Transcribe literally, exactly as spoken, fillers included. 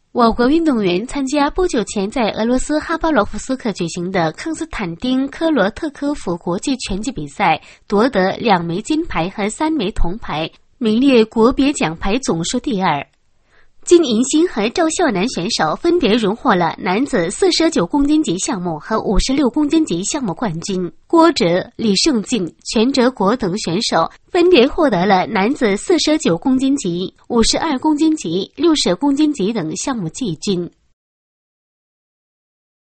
我国运动员参加不久前在俄罗斯哈巴罗夫斯克举行的康斯坦丁科罗特科夫国际拳击比赛，夺得两枚金牌和三枚铜牌，名列国别奖牌总数第二。金银星和赵孝南选手分别荣获了男子四十九公斤级项目和五十六公斤级项目冠军。郭哲、李胜进、全哲国等选手分别获得了男子四十九公斤级、五十二公斤级、六十公斤级等项目季军。